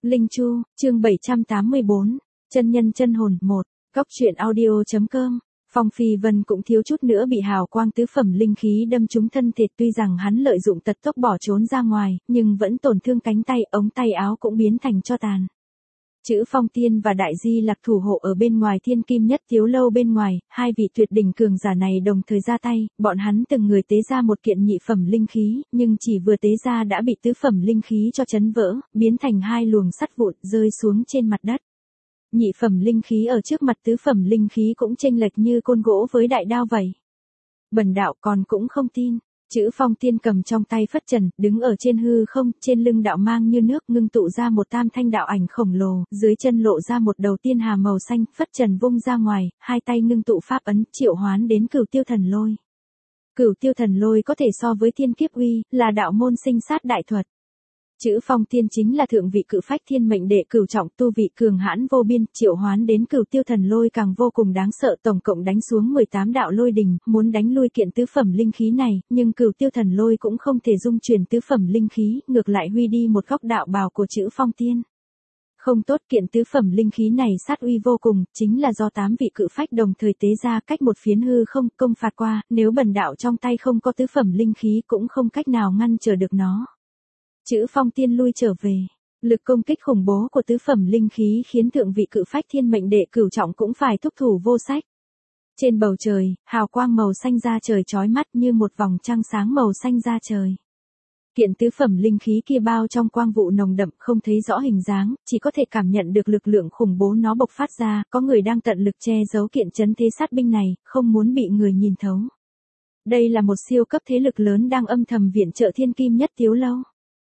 Linh Chu, chương 784, chân nhân chân hồn 1, góc truyện audio.com. Phong Phi Vân cũng thiếu chút nữa bị hào quang tứ phẩm linh khí đâm trúng thân thể, tuy rằng hắn lợi dụng tật tốc bỏ trốn ra ngoài, nhưng vẫn tổn thương cánh tay, ống tay áo cũng biến thành tro tàn. Chữ Phong Tiên và Đại Di Lặc thủ hộ ở bên ngoài Thiên Kim Nhất Tiếu Lâu bên ngoài, hai vị tuyệt đỉnh cường giả này đồng thời ra tay, bọn hắn từng người tế ra một kiện nhị phẩm linh khí, nhưng chỉ vừa tế ra đã bị tứ phẩm linh khí cho chấn vỡ, biến thành hai luồng sắt vụn rơi xuống trên mặt đất. Nhị phẩm linh khí ở trước mặt tứ phẩm linh khí cũng chênh lệch như côn gỗ với đại đao vậy. Bần đạo còn cũng không tin. Chữ Phong Tiên cầm trong tay phất trần, đứng ở trên hư không, trên lưng đạo mang như nước ngưng tụ ra một tam thanh đạo ảnh khổng lồ, dưới chân lộ ra một đầu tiên hà màu xanh, phất trần vung ra ngoài, hai tay ngưng tụ pháp ấn, triệu hoán đến Cửu Tiêu Thần Lôi. Cửu Tiêu Thần Lôi có thể so với Thiên Kiếp Uy, là đạo môn sinh sát đại thuật. Chữ Phong Tiên chính là thượng vị cự phách thiên mệnh đệ cửu trọng, tu vị cường hãn vô biên, triệu hoán đến Cửu Tiêu Thần Lôi càng vô cùng đáng sợ, tổng cộng đánh xuống 18 đạo lôi đình, muốn đánh lui kiện tứ phẩm linh khí này, nhưng Cửu Tiêu Thần Lôi cũng không thể dung chuyển tứ phẩm linh khí, ngược lại huy đi một góc đạo bào của chữ Phong Tiên. Không tốt, kiện tứ phẩm linh khí này sát uy vô cùng, chính là do 8 vị cự phách đồng thời tế ra cách một phiến hư không công phạt qua, nếu bần đạo trong tay không có tứ phẩm linh khí cũng không cách nào ngăn trở được nó. Chữ Phong Tiên lui trở về. Lực công kích khủng bố của tứ phẩm linh khí khiến thượng vị cự phách thiên mệnh đệ cửu trọng cũng phải thúc thủ vô sách. Trên bầu trời, hào quang màu xanh da trời chói mắt như một vòng trăng sáng màu xanh da trời. Kiện tứ phẩm linh khí kia bao trong quang vụ nồng đậm, không thấy rõ hình dáng, chỉ có thể cảm nhận được lực lượng khủng bố nó bộc phát ra, có người đang tận lực che giấu kiện trấn thế sát binh này, không muốn bị người nhìn thấu. Đây là một siêu cấp thế lực lớn đang âm thầm viện trợ Thiên Kim Nhất Tiếu Lâu.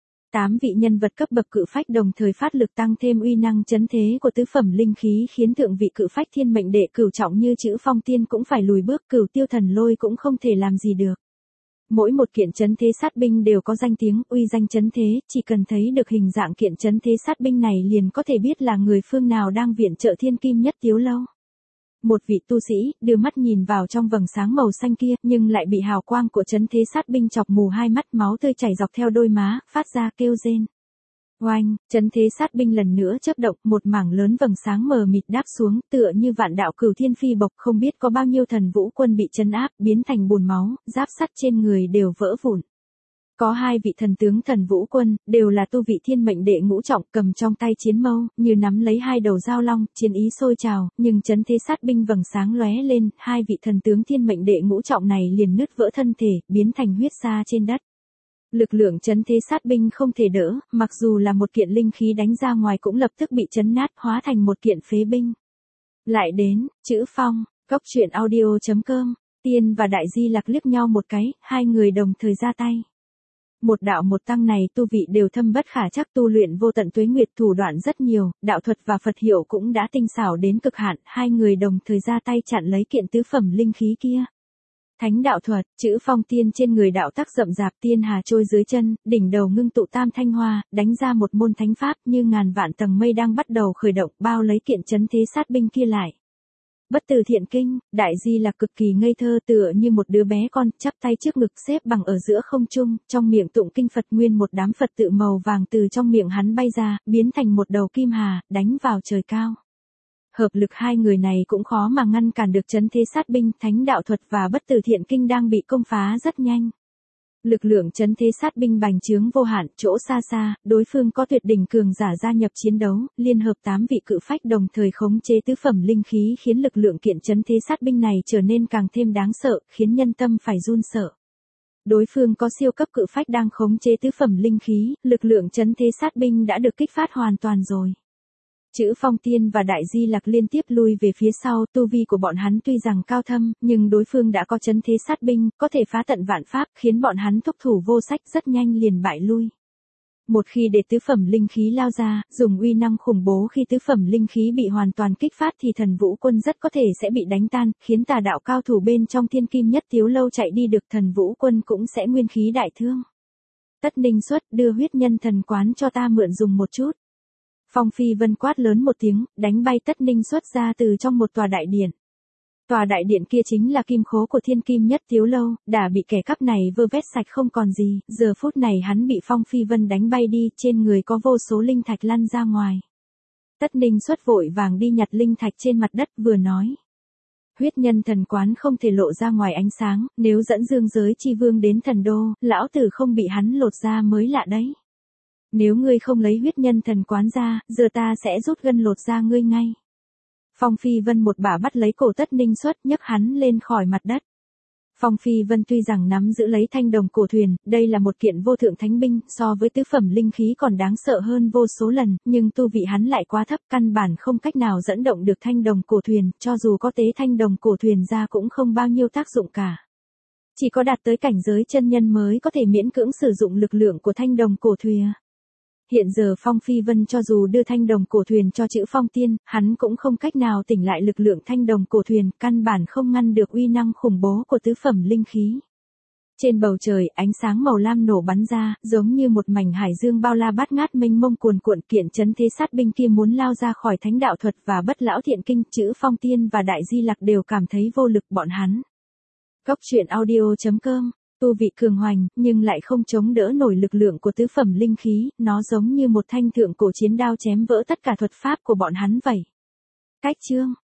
8 vị nhân vật cấp bậc cự phách đồng thời phát lực tăng thêm uy năng chấn thế của tứ phẩm linh khí, khiến thượng vị cự phách thiên mệnh đệ cửu trọng như chữ Phong Tiên cũng phải lùi bước, Cửu Tiêu Thần Lôi cũng không thể làm gì được. Mỗi một kiện chấn thế sát binh đều có danh tiếng, uy danh chấn thế, chỉ cần thấy được hình dạng kiện chấn thế sát binh này liền có thể biết là người phương nào đang viện trợ Thiên Kim Nhất Tiếu Lâu. Một vị tu sĩ, đưa mắt nhìn vào trong vầng sáng màu xanh kia, nhưng lại bị hào quang của chấn thế sát binh chọc mù hai mắt, máu tươi chảy dọc theo đôi má, phát ra kêu rên. Oanh, chấn thế sát binh lần nữa chớp động, một mảng lớn vầng sáng mờ mịt đáp xuống, tựa như vạn đạo cửu thiên phi bộc, không biết có bao nhiêu thần vũ quân bị trấn áp, biến thành bùn máu, giáp sắt trên người đều vỡ vụn. Có hai vị thần tướng thần vũ quân, đều là tu vị thiên mệnh đệ ngũ trọng, cầm trong tay chiến mâu, như nắm lấy hai đầu dao long, chiến ý sôi trào, nhưng chấn thế sát binh vầng sáng lóe lên, hai vị thần tướng thiên mệnh đệ ngũ trọng này liền nứt vỡ thân thể, biến thành huyết sa trên đất. Lực lượng chấn thế sát binh không thể đỡ, mặc dù là một kiện linh khí đánh ra ngoài cũng lập tức bị chấn nát, hóa thành một kiện phế binh. Lại đến, chữ Phong, góc truyện audio.com, Tiên và Đại Di Lặc liếc nhau một cái, hai người đồng thời ra tay. Một đạo một tăng này tu vị đều thâm bất khả trắc, tu luyện vô tận tuế nguyệt, thủ đoạn rất nhiều, đạo thuật và Phật hiệu cũng đã tinh xảo đến cực hạn, hai người đồng thời ra tay chặn lấy kiện tứ phẩm linh khí kia. Thánh đạo thuật, chữ Phong Tiên trên người đạo tắc rậm rạp, tiên hà trôi dưới chân, đỉnh đầu ngưng tụ tam thanh hoa, đánh ra một môn thánh pháp như ngàn vạn tầng mây đang bắt đầu khởi động, bao lấy kiện chấn thế sát binh kia lại. Bất Tử Thiện Kinh, Đại Di là cực kỳ ngây thơ, tựa như một đứa bé con, chắp tay trước ngực xếp bằng ở giữa không trung, trong miệng tụng kinh Phật, nguyên một đám Phật tự màu vàng từ trong miệng hắn bay ra, biến thành một đầu kim hà, đánh vào trời cao. Hợp lực hai người này cũng khó mà ngăn cản được chấn thế sát binh, thánh đạo thuật và Bất Tử Thiện Kinh đang bị công phá rất nhanh. Lực lượng chấn thế sát binh bành trướng vô hạn, chỗ xa xa, đối phương có tuyệt đỉnh cường giả gia nhập chiến đấu, liên hợp 8 vị cự phách đồng thời khống chế tứ phẩm linh khí, khiến lực lượng kiện chấn thế sát binh này trở nên càng thêm đáng sợ, khiến nhân tâm phải run sợ. Đối phương có siêu cấp cự phách đang khống chế tứ phẩm linh khí, lực lượng chấn thế sát binh đã được kích phát hoàn toàn rồi. Chữ Phong Tiên và Đại Di Lặc liên tiếp lui về phía sau, tu vi của bọn hắn tuy rằng cao thâm, nhưng đối phương đã có chấn thế sát binh, có thể phá tận vạn pháp, khiến bọn hắn thúc thủ vô sách, rất nhanh liền bại lui. Một khi để tứ phẩm linh khí lao ra, dùng uy năng khủng bố, khi tứ phẩm linh khí bị hoàn toàn kích phát thì thần vũ quân rất có thể sẽ bị đánh tan, khiến tà đạo cao thủ bên trong Thiên Kim Nhất Tiếu Lâu chạy đi được, thần vũ quân cũng sẽ nguyên khí đại thương. Tất Ninh Xuất, đưa huyết nhân thần quán cho ta mượn dùng một chút. Phong Phi Vân quát lớn một tiếng, đánh bay Tất Ninh Xuất ra từ trong một tòa đại điện. Tòa đại điện kia chính là kim khố của Thiên Kim Nhất Tiếu Lâu, đã bị kẻ cắp này vơ vét sạch không còn gì, giờ phút này hắn bị Phong Phi Vân đánh bay đi, trên người có vô số linh thạch lăn ra ngoài. Tất Ninh Xuất vội vàng đi nhặt linh thạch trên mặt đất vừa nói. Huyết nhân thần quán không thể lộ ra ngoài ánh sáng, nếu dẫn dương giới chi vương đến thần đô, lão tử không bị hắn lột ra mới lạ đấy. Nếu ngươi không lấy huyết nhân thần quán ra, giờ ta sẽ rút gân lột ra ngươi ngay. Phong Phi Vân một bả bắt lấy cổ Tất Ninh Xuất, nhấc hắn lên khỏi mặt đất. Phong Phi Vân tuy rằng nắm giữ lấy thanh đồng cổ thuyền, đây là một kiện vô thượng thánh binh, so với tứ phẩm linh khí còn đáng sợ hơn vô số lần, nhưng tu vị hắn lại quá thấp, căn bản không cách nào dẫn động được thanh đồng cổ thuyền, cho dù có tế thanh đồng cổ thuyền ra cũng không bao nhiêu tác dụng cả. Chỉ có đạt tới cảnh giới chân nhân mới có thể miễn cưỡng sử dụng lực lượng của thanh đồng cổ thuyền. Hiện giờ Phong Phi Vân cho dù đưa thanh đồng cổ thuyền cho chữ Phong Tiên, hắn cũng không cách nào tỉnh lại lực lượng thanh đồng cổ thuyền, căn bản không ngăn được uy năng khủng bố của tứ phẩm linh khí. Trên bầu trời, ánh sáng màu lam nổ bắn ra, giống như một mảnh hải dương bao la bát ngát mênh mông cuồn cuộn, kiện chấn thế sát binh kia muốn lao ra khỏi thánh đạo thuật và bất lão thiện kinh, chữ Phong Tiên và Đại Di Lặc đều cảm thấy vô lực bọn hắn. Góc truyện audio.com Tu vị cường hoành, nhưng lại không chống đỡ nổi lực lượng của tứ phẩm linh khí, nó giống như một thanh thượng cổ chiến đao chém vỡ tất cả thuật pháp của bọn hắn vậy. Cách chương